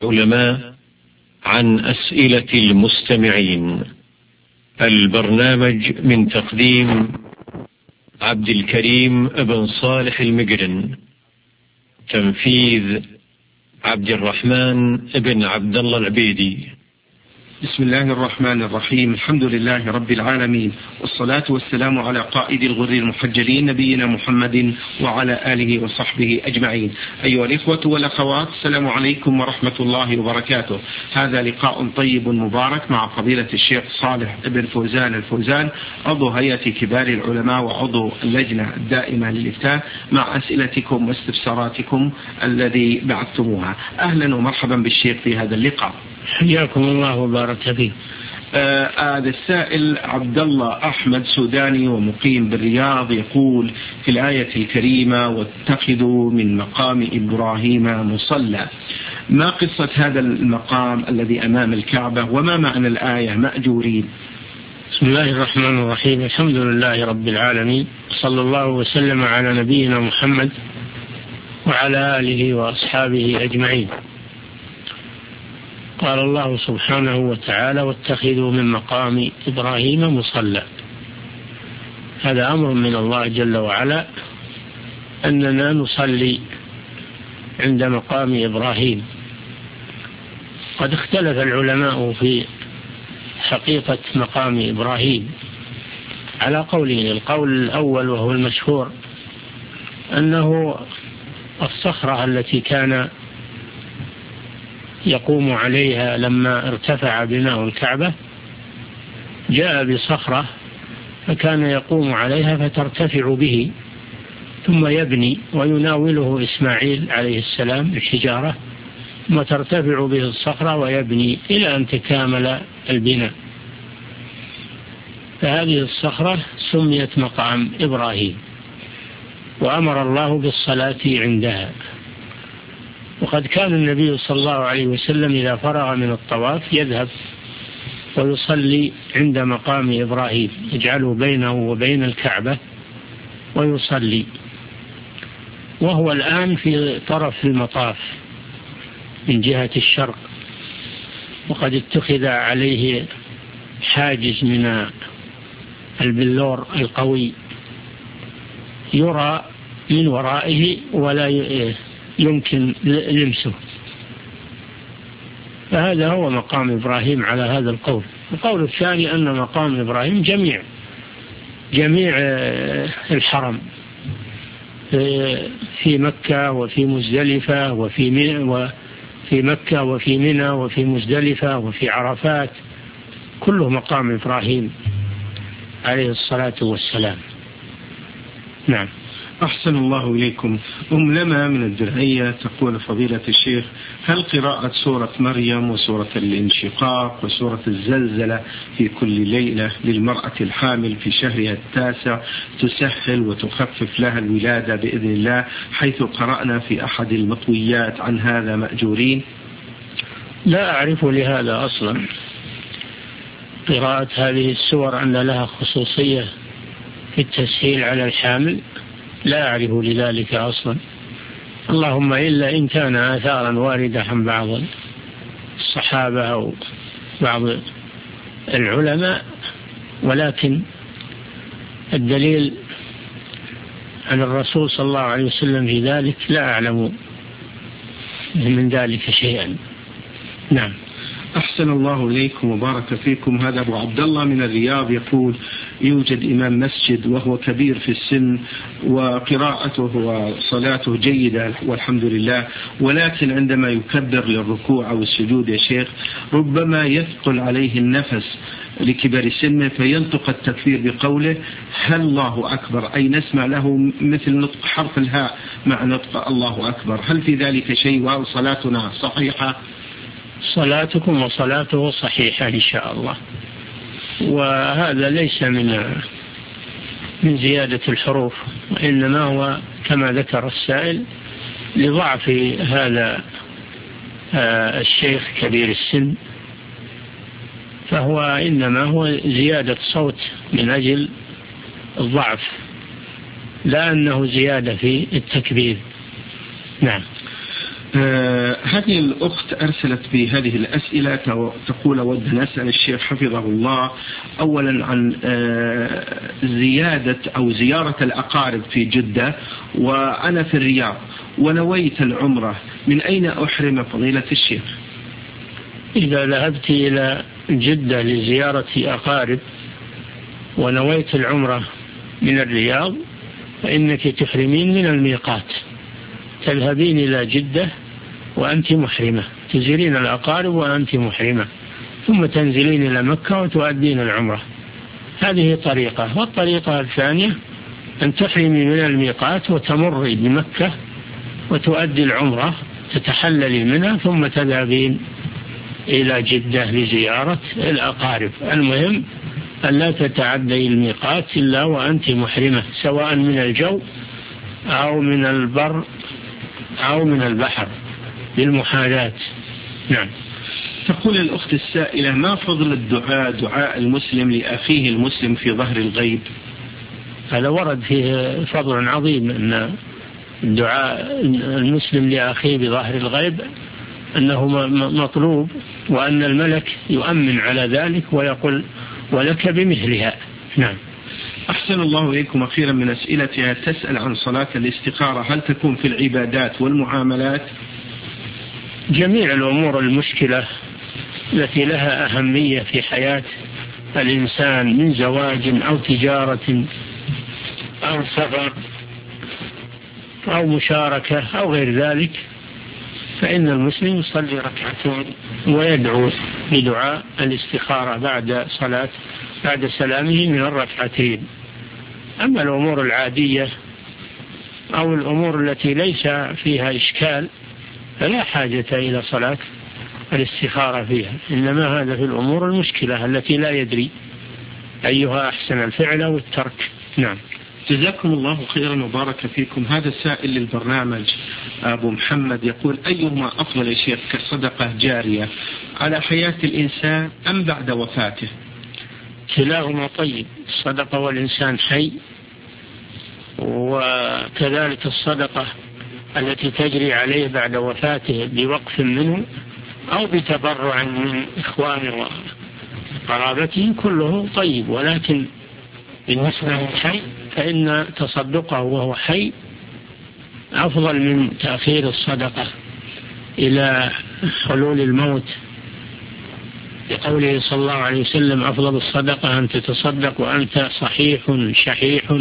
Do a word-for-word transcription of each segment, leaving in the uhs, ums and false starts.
علماء عن أسئلة المستمعين. البرنامج من تقديم عبد الكريم بن صالح المقرن، تنفيذ عبد الرحمن بن عبد الله العبيدي. بسم الله الرحمن الرحيم. الحمد لله رب العالمين، والصلاة والسلام على قائد الغر المحجلين نبينا محمد وعلى آله وصحبه أجمعين. أيها الإخوة والأخوات، السلام عليكم ورحمة الله وبركاته. هذا لقاء طيب مبارك مع فضيلة الشيخ صالح بن فوزان الفوزان، عضو هيئة كبار العلماء وعضو اللجنة الدائمة للإفتاء، مع أسئلتكم واستفساراتكم الذي بعثتموها. أهلا ومرحبا بالشيخ في هذا اللقاء. حياكم الله وبارك فيك. آه هذا السائل عبد الله أحمد سوداني ومقيم بالرياض يقول في الآية الكريمة: واتخذوا من مقام إبراهيم مصلى، ما قصة هذا المقام الذي أمام الكعبة وما معنى الآية مأجورين؟ بسم الله الرحمن الرحيم. الحمد لله رب العالمين، صلى الله وسلم على نبينا محمد وعلى آله وأصحابه أجمعين. قال الله سبحانه وتعالى: واتخذوا من مقام إبراهيم مصلى. هذا أمر من الله جل وعلا أننا نصلي عند مقام إبراهيم. قد اختلف العلماء في حقيقة مقام إبراهيم على قولين. القول الأول وهو المشهور أنه الصخرة التي كان يقوم عليها لما ارتفع بناء الكعبة، جاء بصخرة فكان يقوم عليها فترتفع به، ثم يبني ويناوله إسماعيل عليه السلام الحجارة، ثم ترتفع به الصخرة ويبني إلى أن تكامل البناء. فهذه الصخرة سميت مقام إبراهيم، وأمر الله بالصلاة عندها. وقد كان النبي صلى الله عليه وسلم إذا فرغ من الطواف يذهب ويصلي عند مقام إبراهيم، يجعله بينه وبين الكعبة ويصلي، وهو الآن في طرف المطاف من جهة الشرق، وقد اتخذ عليه حاجز من البلور القوي يرى من ورائه ولا يمكن لمسه. فهذا هو مقام إبراهيم على هذا القول. القول الثاني أن مقام إبراهيم جميع جميع الحرم في مكة وفي مزدلفة وفي وفي مكة وفي منى وفي مزدلفة وفي عرفات، كله مقام إبراهيم عليه الصلاة والسلام. نعم. أحسن الله إليكم. أم لما من الدرعية تقول: فضيلة الشيخ، هل قراءة سورة مريم وسورة الانشقاق وسورة الزلزلة في كل ليلة للمرأة الحامل في شهرها التاسع تسهل وتخفف لها الولادة بإذن الله، حيث قرأنا في أحد المطويات عن هذا مأجورين؟ لا أعرف لهذا أصلا. قراءة هذه السور أن لها خصوصية في التسهيل على الحامل، لا أعرف لذلك أصلا، اللهم إلا إن كان آثارا واردة عن بعض الصحابة أو بعض العلماء، ولكن الدليل عن الرسول صلى الله عليه وسلم في ذلك لا أعلم من ذلك شيئا. نعم. أحسن الله إليكم وبارك فيكم. هذا أبو عبد الله من الرياض يقول: يوجد إمام مسجد وهو كبير في السن وقراءته وصلاته جيدة والحمد لله، ولكن عندما يكبر للركوع أو السجود يا شيخ ربما يثقل عليه النفس لكبر سنه فينطق التكبير بقوله هل الله أكبر، أي نسمع له مثل نطق حرف الهاء مع نطق الله أكبر. هل في ذلك شيء وهل صلاتنا صحيحة؟ صلاتكم وصلاته صحيحة إن شاء الله، وهذا ليس من من زيادة الحروف، وإنما هو كما ذكر السائل لضعف هذا الشيخ كبير السن، فهو إنما هو زيادة صوت من أجل الضعف، لا أنه زيادة في التكبير. نعم. آه هذه الأخت أرسلت بهذه الأسئلة تقول أود أن أسأل الشيخ حفظه الله أولا عن آه زيادة أو زيارة الأقارب في جدة، وأنا في الرياض ونويت العمرة، من أين أحرم فضيلة الشيخ؟ إذا ذهبت إلى جدة لزيارة أقارب ونويت العمرة من الرياض فإنك تحرمين من الميقات، تذهبين إلى جدة وأنت محرمة، تزورين الأقارب وأنت محرمة، ثم تنزلين إلى مكة وتؤدين العمرة. هذه طريقة. والطريقة الثانية أن تحرمي من الميقات وتمري بمكة وتؤدي العمرة، تتحللي منها ثم تذهبين إلى جدة لزيارة الأقارب. المهم أن لا تتعدي الميقات إلا وأنت محرمة، سواء من الجو أو من البر أو من البحر بالمحاذاة. نعم. تقول الأخت السائلة: ما فضل الدعاء دعاء المسلم لأخيه المسلم في ظهر الغيب؟ هذا ورد فيه فضل عظيم، أن الدعاء المسلم لأخيه بظهر الغيب أنه مطلوب، وأن الملك يؤمن على ذلك ويقول ولك بمثلها. نعم. أحسن الله إليكم. أخيرا من أسئلتها تسأل عن صلاة الاستخارة، هل تكون في العبادات والمعاملات؟ جميع الأمور المشكلة التي لها أهمية في حياة الإنسان من زواج أو تجارة أو سفر أو مشاركة أو غير ذلك، فإن المسلم يصلي ركعتين ويدعو بدعاء الاستخارة بعد صلاة بعد سلامه من الركعتين. أما الأمور العادية أو الأمور التي ليس فيها إشكال فلا حاجة إلى صلاة الاستخارة فيها، إنما هذا في الأمور المشكلة التي لا يدري أيها أحسن الفعل والترك. نعم. جزاكم الله خيرا وبارك فيكم. هذا السائل للبرنامج أبو محمد يقول: أيهما أفضل يا شيخ كصدقة جارية على حياة الإنسان أم بعد وفاته؟ كلاهما طيب، الصدقة والإنسان حي، وكذلك الصدقة التي تجري عليه بعد وفاته بوقف منه أو بتبرع من إخوانه وقرابته كله طيب، ولكن بالنسبة للحي فإن تصدقه وهو حي أفضل من تأخير الصدقة إلى حلول الموت، لقوله صلى الله عليه وسلم: أفضل الصدقة أن تتصدق وأنت صحيح شحيح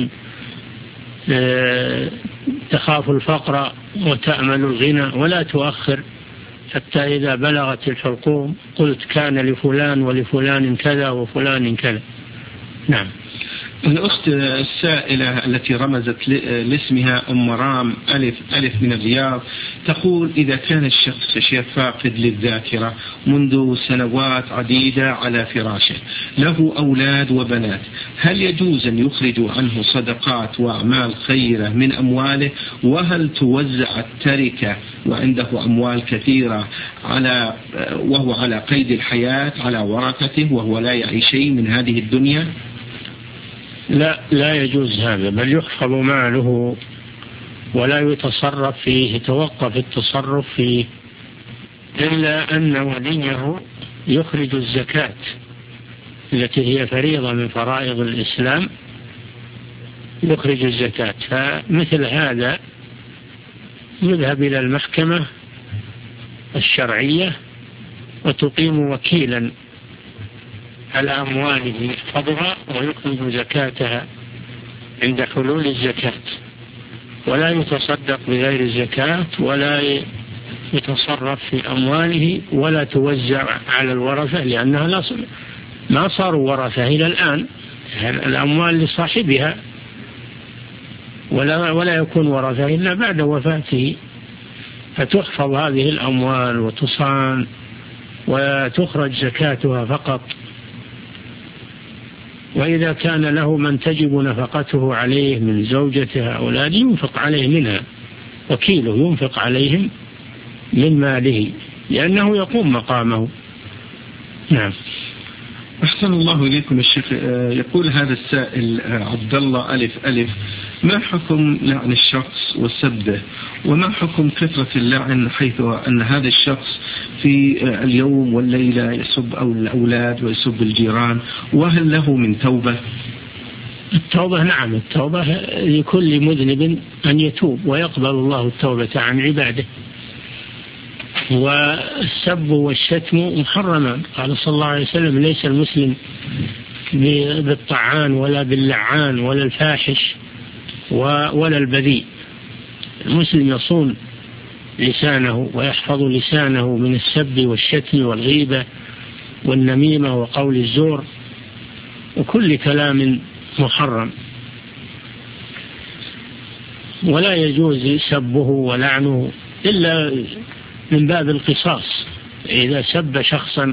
تخاف الفقر وتأمل الغنى، ولا تؤخر حتى إذا بلغت الحلقوم قلت كان لفلان ولفلان كذا وفلان كذا. نعم. الأخت السائلة التي رمزت لاسمها أم رام ألف ألف من الرياض تقول: إذا كان الشخص شيخ فاقد للذاكرة منذ سنوات عديدة على فراشه، له أولاد وبنات، هل يجوز أن يخرج عنه صدقات وأعمال خيرة من أمواله؟ وهل توزع التركة وعنده أموال كثيرة على وهو على قيد الحياة على ورثته وهو لا يعي شيء من هذه الدنيا؟ لا لا يجوز هذا، بل يحفظ ماله ولا يتصرف فيه، يتوقف التصرف فيه، إلا أن وليه يخرج الزكاة التي هي فريضة من فرائض الإسلام، يخرج الزكاة. فمثل هذا يذهب إلى المحكمة الشرعية وتقيم وكيلا على أمواله يحفظها ويخرج زكاتها عند حلول الزكاة، ولا يتصدق بغير الزكاة ولا يتصرف في أمواله ولا توزع على الورثة، لأنها لا ما صاروا ورثة إلى الآن، الأموال لصاحبها، ولا ولا يكون ورثة إلا بعد وفاته، فتحفظ هذه الأموال وتصان وتخرج زكاتها فقط. وإذا كان له من تجب نفقته عليه من زوجته أولاده ينفق عليه منها، وكيله ينفق عليهم من ماله لأنه يقوم مقامه. نعم. أحسن الله إليكم الشيخ. يقول هذا السائل عبد الله ألف ألف ما حكم لعن الشخص وسبه؟ وما حكم كثرة اللعن حيث أن هذا الشخص في اليوم والليلة يسب الأولاد ويسب الجيران؟ وهل له من توبة؟ التوبة نعم، التوبة لكل مذنب أن يتوب ويقبل الله التوبة عن عباده. والسب والشتم محرما، قال صلى الله عليه وسلم: ليس المسلم بالطعان ولا باللعان ولا الفاحش ولا البذيء. المسلم يصون لسانه ويحفظ لسانه من السب والشتم والغيبة والنميمة وقول الزور وكل كلام محرم، ولا يجوز سبه ولعنه إلا من باب القصاص. إذا سب شخصا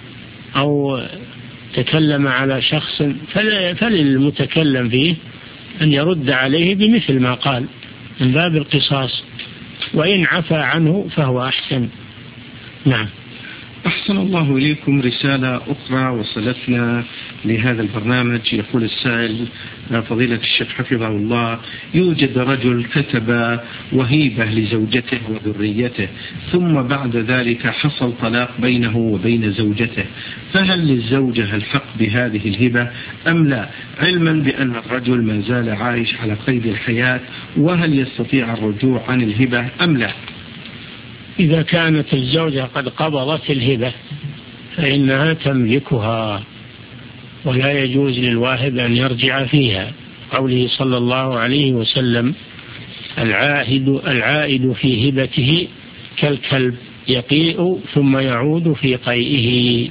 أو تكلم على شخص فللمتكلم فيه أن يرد عليه بمثل ما قال من باب القصاص، وإن عفى عنه فهو أحسن. نعم. أحسن الله إليكم. رسالة أخرى وصلتنا لهذا البرنامج، يقول السائل: فضيلة الشيخ حفظه الله، يوجد رجل كتب وهيبة لزوجته وذريته، ثم بعد ذلك حصل طلاق بينه وبين زوجته، فهل للزوجة الحق بهذه الهبة أم لا، علما بأن الرجل ما زال عايش على قيد الحياة؟ وهل يستطيع الرجوع عن الهبة أم لا؟ إذا كانت الزوجة قد قبضت الهبة فإنها تملكها، ولا يجوز للواهب أن يرجع فيها. قوله صلى الله عليه وسلم: العاهد العائد في هبته كالكلب يقيء ثم يعود في قيئه.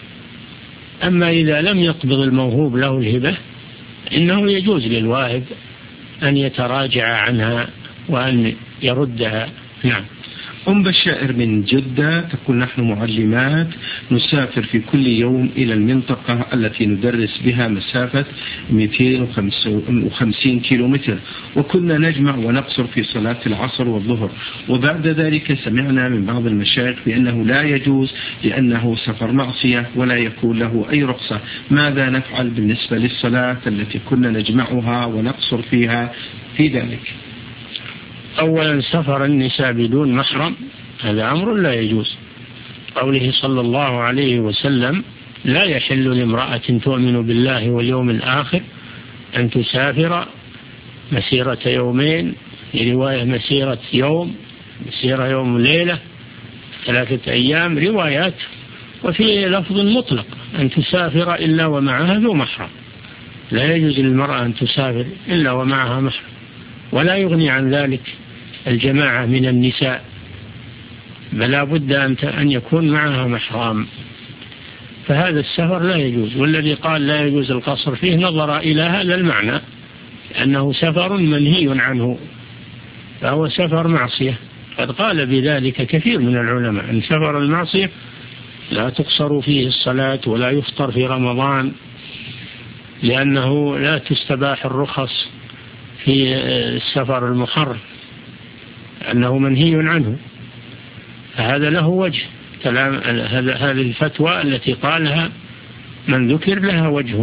أما إذا لم يقبض الموهوب له الهبة إنه يجوز للواهب أن يتراجع عنها وأن يردها. نعم. أم بشائر من جدة تقول: نحن معلمات نسافر في كل يوم إلى المنطقة التي ندرس بها مسافة مئتين وخمسين كيلومتر، وكنا نجمع ونقصر في صلاة العصر والظهر، وبعد ذلك سمعنا من بعض المشايخ بأنه لا يجوز لأنه سفر معصية ولا يكون له أي رخصة. ماذا نفعل بالنسبة للصلاة التي كنا نجمعها ونقصر فيها في ذلك؟ أولا، سفر النساء بدون محرم هذا أمر لا يجوز. قوله صلى الله عليه وسلم: لا يحل لامرأة تؤمن بالله واليوم الآخر أن تسافر مسيرة يومين، رواية مسيرة يوم، مسيرة يوم وليلة، ثلاثة أيام، روايات. وفي لفظ مطلق: أن تسافر إلا ومعها ذو محرم. لا يجوز للمرأة أن تسافر إلا ومعها محرم، ولا يغني عن ذلك الجماعة من النساء، بل لا بد أن يكون معها محرم. فهذا السفر لا يجوز. والذي قال لا يجوز القصر فيه نظر إلى هذا المعنى، أنه سفر منهي عنه، فهو سفر معصية. قد قال بذلك كثير من العلماء أن سفر المعصية لا تقصر فيه الصلاة ولا يفطر في رمضان، لأنه لا تستباح الرخص في السفر المحرم، أنه منهي عنه. فهذا له وجه كلام، هذه الفتوى التي قالها من ذكر لها وجه.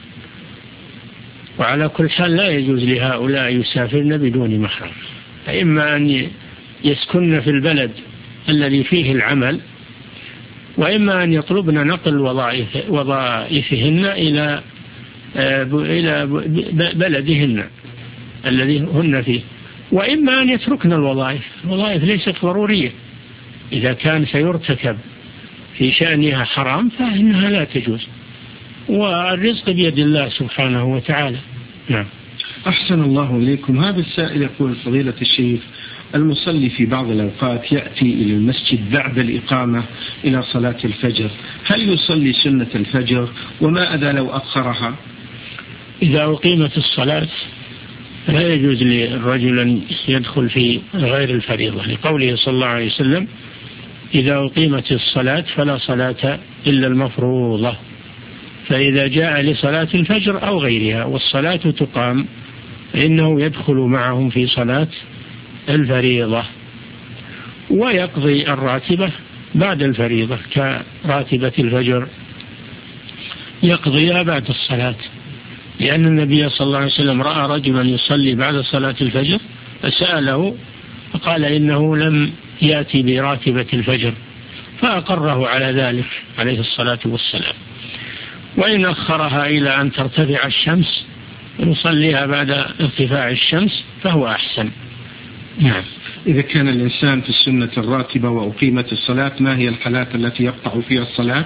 وعلى كل حال لا يجوز لهؤلاء يسافرن بدون محرم، فإما أن يسكن في البلد الذي فيه العمل، وإما أن يطلبن نقل وظائف وظائفهن إلى إلى بلدهن الذي هن فيه، وإما أن يتركن الوظائف. الوظائف ليست ضرورية، إذا كان سيرتكب في شأنها حرام فإنها لا تجوز، والرزق بيد الله سبحانه وتعالى. نعم. أحسن الله إليكم. هذا السائل يقول: فضيلة الشيخ، المصلي في بعض الأوقات يأتي إلى المسجد بعد الإقامة إلى صلاة الفجر، هل يصلي سنة الفجر؟ وما أذا لو أخرها؟ إذا أقيمت الصلاة لا يجوز للرجل أن يدخل في غير الفريضة، لقوله صلى الله عليه وسلم: إذا أقيمت الصلاة فلا صلاة إلا المفروضة. فإذا جاء لصلاة الفجر أو غيرها والصلاة تقام فإنه يدخل معهم في صلاة الفريضة، ويقضي الراتبة بعد الفريضة كراتبة الفجر، يقضيها بعد الصلاة. لأن النبي صلى الله عليه وسلم رأى رجلا يصلي بعد صلاة الفجر فسأله فقال إنه لم يأتي براتبة الفجر، فأقره على ذلك عليه الصلاة والسلام. وإن أخرها إلى أن ترتفع الشمس ونصليها بعد ارتفاع الشمس فهو أحسن. نعم. إذا كان الإنسان في السنة الراتبة وأقيمت الصلاة، ما هي الحالات التي يقطع فيها الصلاة؟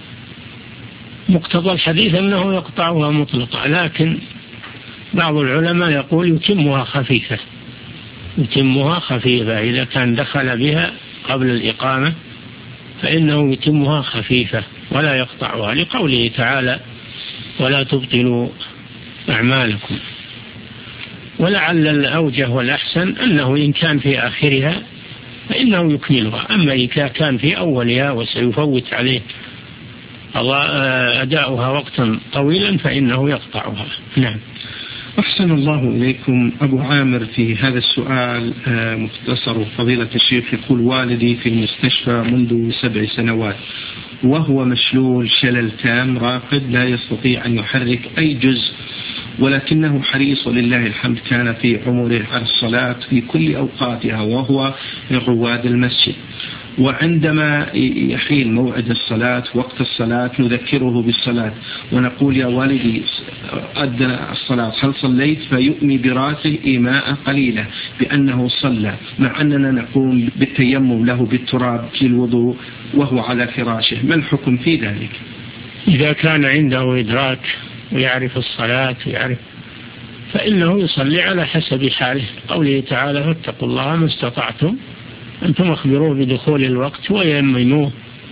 مقتضى الحديث أنه يقطعها مطلقة، لكن بعض العلماء يقول يتمها خفيفة، يتمها خفيفة إذا كان دخل بها قبل الإقامة فإنه يتمها خفيفة ولا يقطعها، لقوله تعالى ولا تبطلوا أعمالكم. ولعل الأوجه والأحسن أنه إن كان في آخرها فإنه يكملها، أما إذا كان في أولها وسيفوت عليه أداؤها وقتا طويلا فإنه يقطعها. نعم. أحسن الله إليكم. أبو عامر في هذا السؤال مختصر فضيلة الشيخ يقول والدي في المستشفى منذ سبع سنوات وهو مشلول شلل تام راقد لا يستطيع أن يحرك أي جزء، ولكنه حريص ولله الحمد كان في عمره على الصلاة في كل أوقاتها وهو من رواد المسجد، وعندما يحين موعد الصلاة وقت الصلاة نذكره بالصلاة ونقول يا والدي أدنى الصلاة هل صليت، فيؤمي براسه إيماء قليلة بأنه صلى، مع أننا نقوم بالتيمم له بالتراب للوضوء وهو على فراشه. ما الحكم في ذلك؟ إذا كان عنده إدراك ويعرف الصلاة ويعرف فإنه يصلي على حسب حاله، قوله تعالى فاتقوا الله ما استطعتم، أنتم أخبروه بدخول الوقت ويمنوه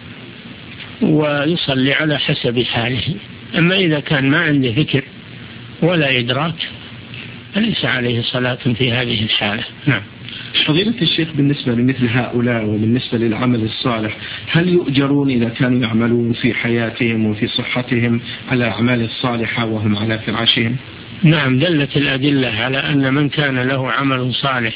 ويصلي على حسب حاله. أما إذا كان ما عنده فكر ولا إدراك فليس عليه صلاة في هذه الحالة. نعم. فضيلة الشيخ بالنسبة لمثل هؤلاء وبالنسبة للعمل الصالح هل يؤجرون إذا كانوا يعملون في حياتهم وفي صحتهم على أعمال الصالحة وهم على فراشهم؟ نعم، دلت الأدلة على أن من كان له عمل صالح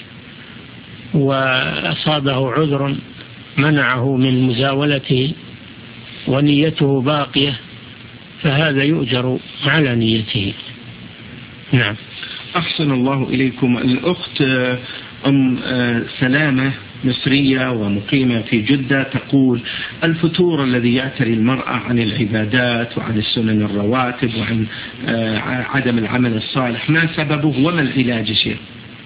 وأصابه عذر منعه من مزاولته ونيته باقية فهذا يؤجر على نيته. نعم. أحسن الله إليكم. الأخت أم سلامة مصرية ومقيمة في جدة تقول الفتور الذي يعتري المرأة عن العبادات وعن السنن الرواتب وعن عدم العمل الصالح ما سببه وما العلاج شيء؟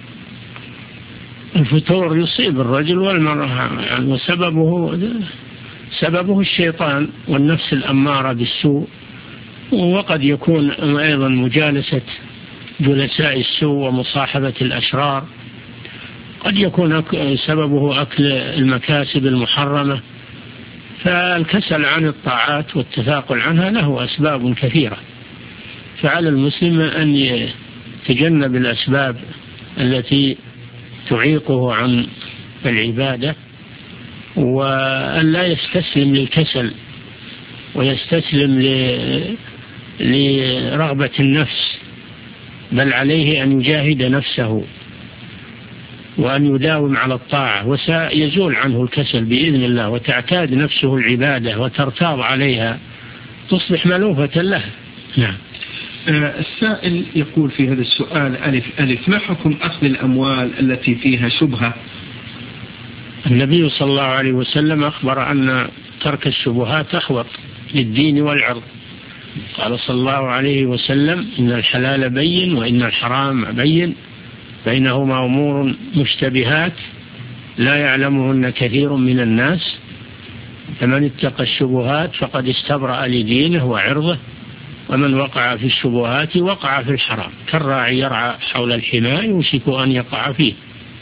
الفتور يصيب الرجل والمرأة وسببه سببه الشيطان والنفس الأمارة بالسوء، وقد يكون أيضا مجالسة جلساء السوء ومصاحبة الأشرار، قد يكون سببه أكل المكاسب المحرمة. فالكسل عن الطاعات والتثاقل عنها له أسباب كثيرة، فعلى المسلم أن يتجنب الأسباب التي تعيقه عن العبادة وأن لا يستسلم للكسل ويستسلم لرغبة النفس، بل عليه أن يجاهد نفسه وأن يداوم على الطاعة وسيزول عنه الكسل بإذن الله وتعتاد نفسه العبادة وترتاض عليها تصبح مألوفة له. نعم. السائل يقول في هذا السؤال ألف ألف ما حكم أخذ الأموال التي فيها شبهة؟ النبي صلى الله عليه وسلم أخبر أن ترك الشبهات أحوط للدين والعرض، قال صلى الله عليه وسلم إن الحلال بين وإن الحرام بين بينهما أمور مشتبهات لا يعلمهن كثير من الناس فمن اتقى الشبهات فقد استبرأ لدينه وعرضه ومن وقع في الشبهات وقع في الحرام كالراعي يرعى حول الحمار يوشك أن يقع فيه.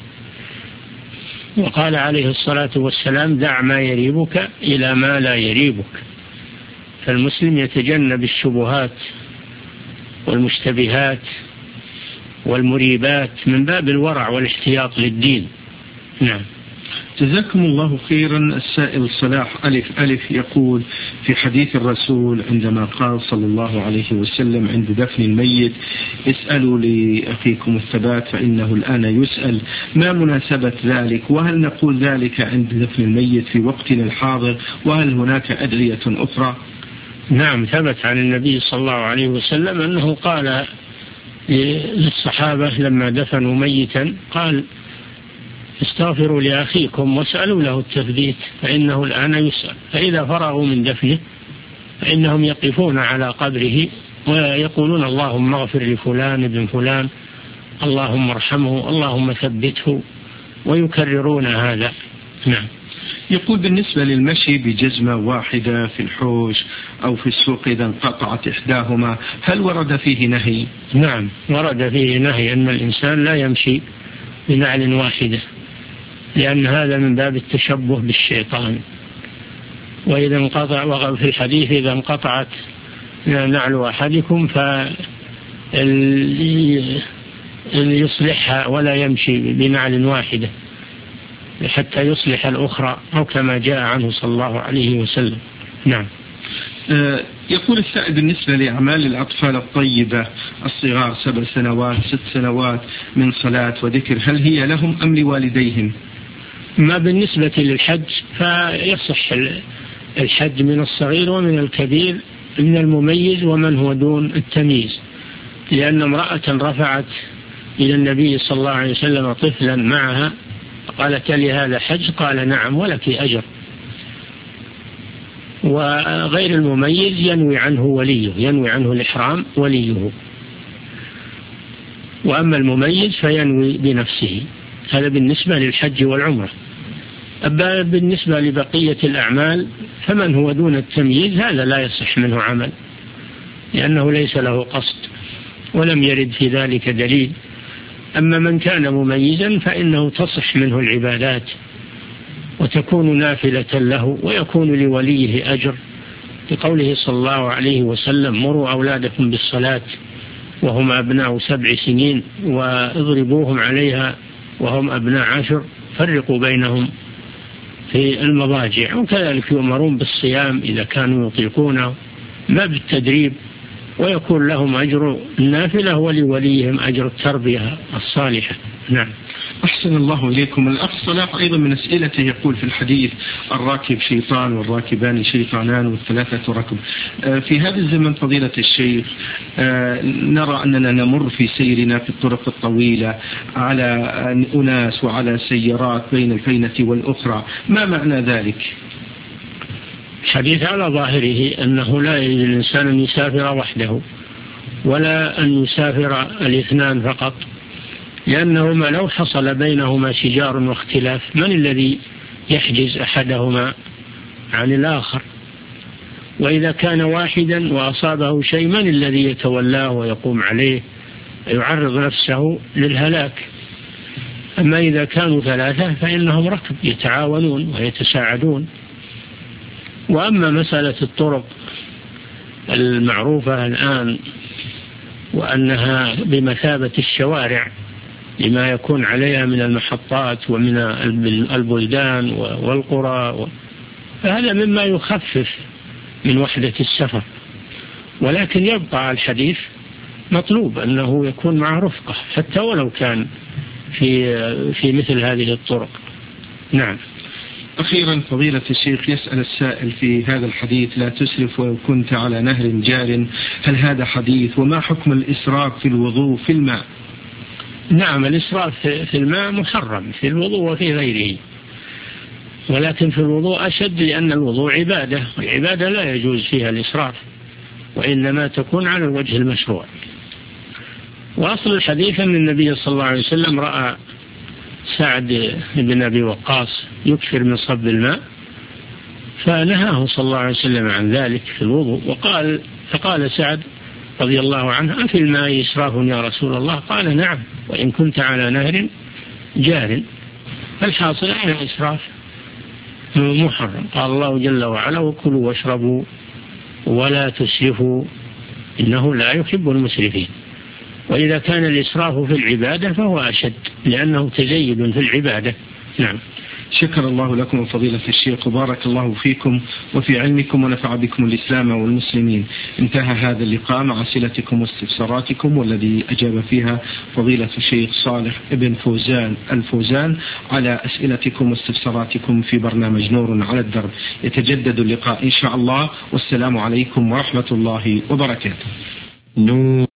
وقال عليه الصلاة والسلام دع ما يريبك إلى ما لا يريبك. فالمسلم يتجنب الشبهات والمشتبهات والمريبات من باب الورع والاحتياط للدين. نعم. جزاكم الله خيرا. السائل صلاح ألف ألف يقول في حديث الرسول عندما قال صلى الله عليه وسلم عند دفن الميت اسألوا لأخيكم الثبات فإنه الآن يسأل، ما مناسبة ذلك؟ وهل نقول ذلك عند دفن الميت في وقتنا الحاضر؟ وهل هناك أدعية أخرى؟ نعم، ثبت عن النبي صلى الله عليه وسلم أنه قال للصحابة لما دفنوا ميتا، قال استغفروا لأخيكم واسألوا له التثبيت فإنه الآن يسأل. فإذا فرغوا من دفنه فإنهم يقفون على قبره ويقولون اللهم اغفر لفلان ابن فلان، اللهم ارحمه، اللهم ثبته، ويكررون هذا. نعم. يقول بالنسبة للمشي بجزمة واحدة في الحوش أو في السوق إذا انقطعت إحداهما، هل ورد فيه نهي؟ نعم، ورد فيه نهي أن الإنسان لا يمشي بنعل واحدة، لأن هذا من باب التشبه بالشيطان. وإذا انقطع، وفي الحديث إذا انقطعت نعل أحدكم فليصلحها ولا يمشي بنعل واحدة حتى يصلح الأخرى، أو كما جاء عنه صلى الله عليه وسلم. نعم. يقول السائل بالنسبة لأعمال الأطفال الطيبة الصغار سبع سنوات ست سنوات من صلاة وذكر، هل هي لهم أم لوالديهم؟ ما بالنسبة للحج فيصح الحج من الصغير ومن الكبير، من المميز ومن هو دون التمييز، لأن امرأة رفعت إلى النبي صلى الله عليه وسلم طفلا معها قالت لي هذا حج؟ قال نعم ولك أجر. وغير المميز ينوي عنه وليه، ينوي عنه الإحرام وليه، وأما المميز فينوي بنفسه. هذا بالنسبة للحج والعمرة. أما بالنسبة لبقية الأعمال فمن هو دون التمييز هذا لا يصح منه عمل، لأنه ليس له قصد ولم يرد في ذلك دليل. أما من كان مميزا فإنه تصح منه العبادات وتكون نافلة له ويكون لوليه أجر، لقوله صلى الله عليه وسلم مروا أولادكم بالصلاة وهم أبناء سبع سنين واضربوهم عليها وهم أبناء عشر، فرقوا بينهم في المضاجع. وكذلك يؤمرون بالصيام إذا كانوا يطيقونه، ما بالتدريب، ويكون لهم أجر النافلة ولوليهم أجر التربية الصالحة. نعم. أحسن الله إليكم. الأخ صلاح أيضا من أسئلته يقول في الحديث الراكب شيطان والراكبان شيطانان والثلاثة ركب. في هذا الزمن فضيلة الشيخ نرى أننا نمر في سيرنا في الطرق الطويلة على أناس وعلى سيارات بين الفينة والأخرى، ما معنى ذلك؟ الحديث على ظاهره أنه لا يجوز للإنسان أن يسافر وحده ولا أن يسافر الاثنان فقط، لأنهما لو حصل بينهما شجار واختلاف من الذي يحجز أحدهما عن الآخر؟ وإذا كان واحدا وأصابه شيء من الذي يتولاه ويقوم عليه يعرض نفسه للهلاك؟ أما إذا كانوا ثلاثة فإنهم ركب يتعاونون ويتساعدون. وأما مسألة الطرق المعروفة الآن وأنها بمثابة الشوارع لما يكون عليها من المحطات ومن البلدان والقرى، فهذا مما يخفف من وحدة السفر، ولكن يبقى الحديث مطلوب أنه يكون مع رفقة حتى ولو كان في في مثل هذه الطرق. نعم. أخيرا فضيلة الشيخ يسأل السائل في هذا الحديث لا تسرف ولو كنت على نهر جار، هل هذا حديث؟ وما حكم الإسراف في الوضوء في الماء؟ نعم، الإسراف في الماء محرم في الوضوء وفي غيره، ولكن في الوضوء أشد، لأن الوضوء عبادة، والعبادة لا يجوز فيها الإسراف وإنما تكون على الوجه المشروع. وأصل الحديث أن النبي صلى الله عليه وسلم رأى سعد بن أبي وقاص يكثر من صب الماء فنهاه صلى الله عليه وسلم عن ذلك في الوضوء، وقال فقال سعد رضي الله عنه أفي الماء إسراف يا رسول الله؟ قال نعم وإن كنت على نهر جار. فالحاصل أن الإسراف محرم. قال الله جل وعلا وكلوا واشربوا ولا تسرفوا إنه لا يحب المسرفين. وإذا كان الإسراف في العبادة فهو أشد، لأنه تزيد في العبادة. نعم. شكر الله لكم فضيلة الشيخ وبارك الله فيكم وفي علمكم ونفع بكم الإسلام والمسلمين. انتهى هذا اللقاء مع أسئلتكم واستفساراتكم، والذي أجاب فيها فضيلة الشيخ صالح ابن فوزان الفوزان على أسئلتكم واستفساراتكم في برنامج نور على الدرب. يتجدد اللقاء إن شاء الله، والسلام عليكم ورحمة الله وبركاته. نور.